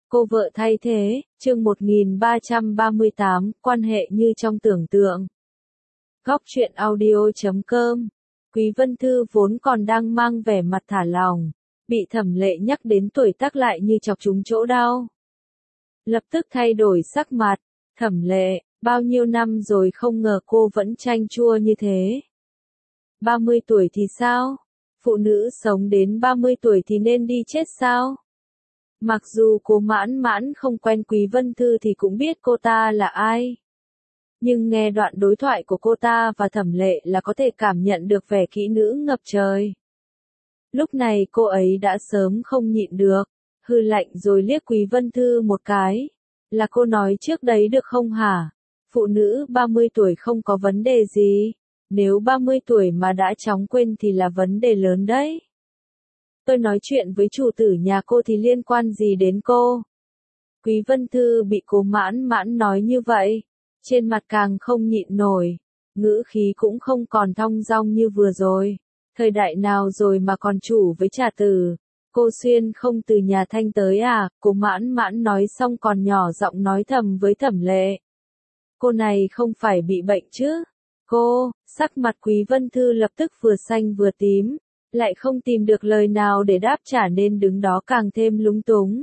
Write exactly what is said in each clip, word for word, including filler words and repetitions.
Cô vợ thay thế, chương một nghìn ba trăm ba mươi tám, quan hệ như trong tưởng tượng. Góc truyện audio chấm com. Quý Vân Thư vốn còn đang mang vẻ mặt thả lỏng, bị Thẩm Lệ nhắc đến tuổi tác lại như chọc trúng chỗ đau. Lập tức thay đổi sắc mặt, Thẩm Lệ, bao nhiêu năm rồi không ngờ cô vẫn chanh chua như thế. ba mươi tuổi thì sao? Phụ nữ sống đến ba mươi tuổi thì nên đi chết sao? Mặc dù cô mãn mãn không quen Quý Vân Thư thì cũng biết cô ta là ai. Nhưng nghe đoạn đối thoại của cô ta và Thẩm Lệ là có thể cảm nhận được vẻ kỹ nữ ngập trời. Lúc này cô ấy đã sớm không nhịn được, hừ lạnh rồi liếc Quý Vân Thư một cái. Là cô nói trước đấy được không hả? Phụ nữ ba mươi tuổi không có vấn đề gì. Nếu ba mươi tuổi mà đã chóng quên thì là vấn đề lớn đấy. Tôi nói chuyện với chủ tử nhà cô thì liên quan gì đến cô? Quý Vân Thư bị cô mãn mãn nói như vậy, trên mặt càng không nhịn nổi, ngữ khí cũng không còn thong dong như vừa rồi. Thời đại nào rồi mà còn chủ với trà tử? Cô Xuyên không từ nhà Thanh tới à? Cô mãn mãn nói xong còn nhỏ giọng nói thầm với Thẩm Lệ. Cô này không phải bị bệnh chứ? Cô, sắc mặt Quý Vân Thư lập tức vừa xanh vừa tím, lại không tìm được lời nào để đáp trả nên đứng đó càng thêm lúng túng.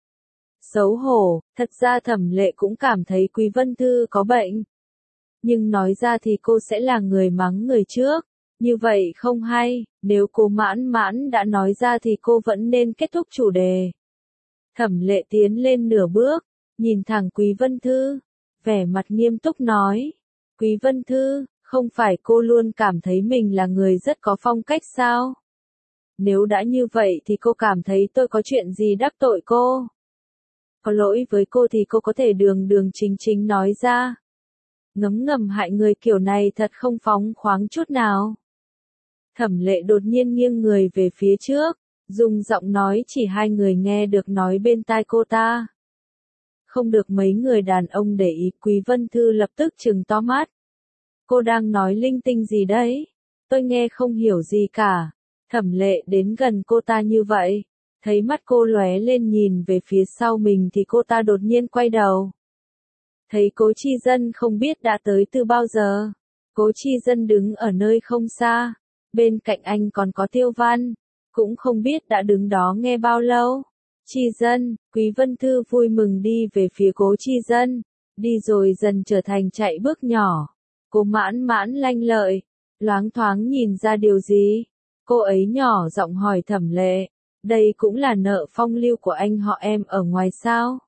Xấu hổ, thật ra Thẩm Lệ cũng cảm thấy Quý Vân Thư có bệnh. Nhưng nói ra thì cô sẽ là người mắng người trước, như vậy không hay, nếu cô mãn mãn đã nói ra thì cô vẫn nên kết thúc chủ đề. Thẩm Lệ tiến lên nửa bước, nhìn thẳng Quý Vân Thư, vẻ mặt nghiêm túc nói. Quý Vân Thư, không phải cô luôn cảm thấy mình là người rất có phong cách sao? Nếu đã như vậy thì cô cảm thấy tôi có chuyện gì đắc tội cô? Có lỗi với cô thì cô có thể đường đường chính chính nói ra. Ngấm ngầm hại người kiểu này thật không phóng khoáng chút nào. Thẩm Lệ đột nhiên nghiêng người về phía trước, dùng giọng nói chỉ hai người nghe được nói bên tai cô ta. Không được mấy người đàn ông để ý. Quý Vân Thư lập tức trừng to mắt. Cô đang nói linh tinh gì đấy? Tôi nghe không hiểu gì cả. Thẩm Lệ đến gần cô ta như vậy, thấy mắt cô lóe lên nhìn về phía sau mình thì cô ta đột nhiên quay đầu. Thấy Cố Chi Dân không biết đã tới từ bao giờ. Cố Chi Dân đứng ở nơi không xa, bên cạnh anh còn có Tiêu Văn, cũng không biết đã đứng đó nghe bao lâu. Chi Dân, Quý Vân Thư vui mừng đi về phía Cố Chi Dân, đi rồi dần trở thành chạy bước nhỏ. Cô mãn mãn lanh lợi, loáng thoáng nhìn ra điều gì. Cô ấy nhỏ giọng hỏi Thẩm Lệ, đây cũng là nợ phong lưu của anh họ em ở ngoài sao?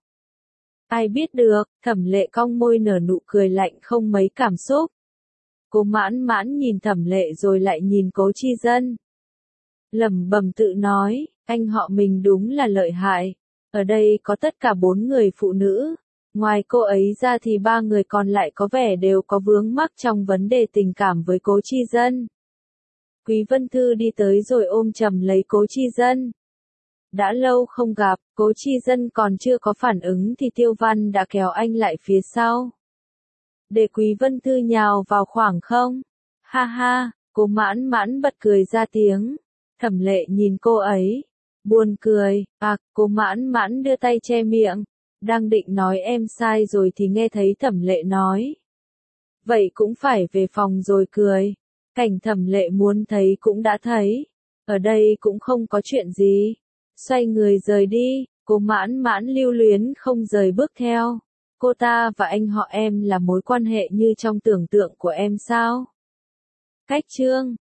Ai biết được, Thẩm Lệ cong môi nở nụ cười lạnh không mấy cảm xúc. Cô mãn mãn nhìn Thẩm Lệ rồi lại nhìn Cố Chi Dân. Lẩm bẩm tự nói, anh họ mình đúng là lợi hại. Ở đây có tất cả bốn người phụ nữ. Ngoài cô ấy ra thì ba người còn lại có vẻ đều có vướng mắc trong vấn đề tình cảm với Cố Chi Dân. Quý Vân Thư đi tới rồi ôm chầm lấy Cố Chi Dân. Đã lâu không gặp, Cố Chi Dân còn chưa có phản ứng thì Tiêu Văn đã kéo anh lại phía sau. Để Quý Vân Thư nhào vào khoảng không? Ha ha, cô mãn mãn bật cười ra tiếng. Thẩm Lệ nhìn cô ấy, buồn cười. À, cô mãn mãn đưa tay che miệng. Đang định nói em sai rồi thì nghe thấy Thẩm Lệ nói. Vậy cũng phải về phòng rồi cười. Cảnh Thẩm Lệ muốn thấy cũng đã thấy. Ở đây cũng không có chuyện gì. Xoay người rời đi, cô mãn mãn lưu luyến không rời bước theo. Cô ta và anh họ em là mối quan hệ như trong tưởng tượng của em sao? Cách chương